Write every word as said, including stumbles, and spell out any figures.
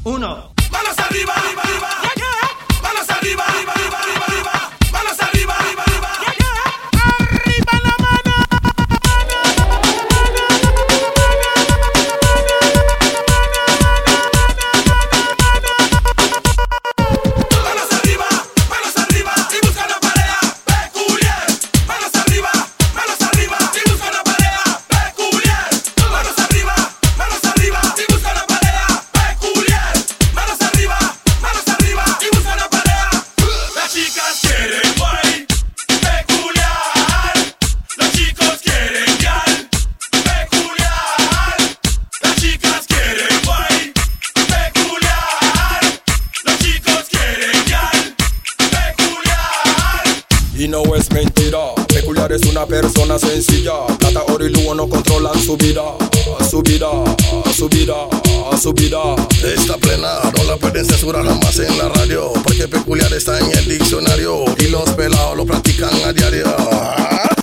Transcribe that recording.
uno. Manos arriba, arriba, arriba. Manos arriba, arriba, arriba, arriba, arriba. Manos arriba, arriba, arriba. Arriba la mano. Manos arriba, manos arriba y busca una pareja peculiar. Manos arriba, manos arriba y busca una pareja peculiar. Manos arriba, manos arriba y busca una pareja peculiar. Manos arriba, manos arriba y busca una pareja. Las chicas quieren guay peculiar. Los chicos quieren gal peculiar. Las chicas quieren guay peculiar. Los chicos quieren gal peculiar. Y no es mentira, Peculiar es una persona sencilla. Plata, oro y lujo no controlan su vida. Su vida, su vida, su vida. Está plena, no la pueden censurar jamás en la radio, porque Peculiar está en el diccionario y los pelados lo practican a diario.